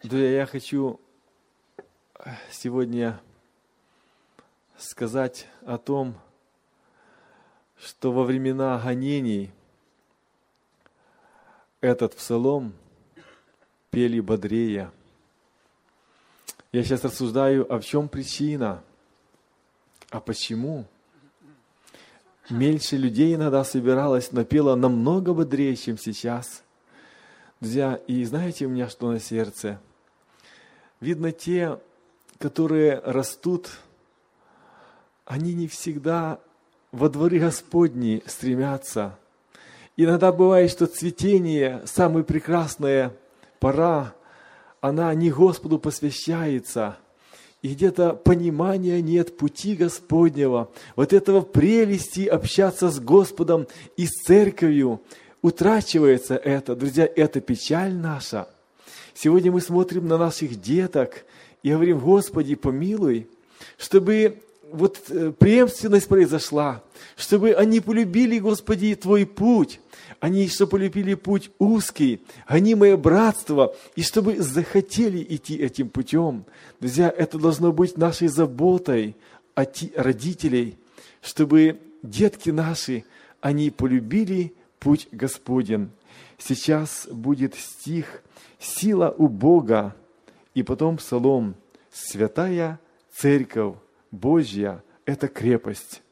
Друзья, я хочу сегодня сказать о том, что во времена гонений этот псалом пели бодрее. Я сейчас рассуждаю, а в чем причина, а почему? Меньше людей иногда собиралось, но пело намного бодрее, чем сейчас. Друзья, и знаете у меня, что на сердце? Видно, те, которые растут, они не всегда во дворы Господни стремятся. Иногда бывает, что цветение, самая прекрасная пора, она не Господу посвящается. И где-то понимания нет пути Господнего, вот этого прелести общаться с Господом и с церковью. Утрачивается это. Друзья, это печаль наша. Сегодня мы смотрим на наших деток и говорим: Господи, помилуй, чтобы вот преемственность произошла, чтобы они полюбили, Господи, Твой путь, они чтобы полюбили путь узкий, гонимое братство, и чтобы захотели идти этим путем. Друзья, это должно быть нашей заботой родителей, чтобы детки наши, они полюбили путь Господень. Сейчас будет стих «Сила у Бога», и потом псалом «Святая Церковь Божья – это крепость».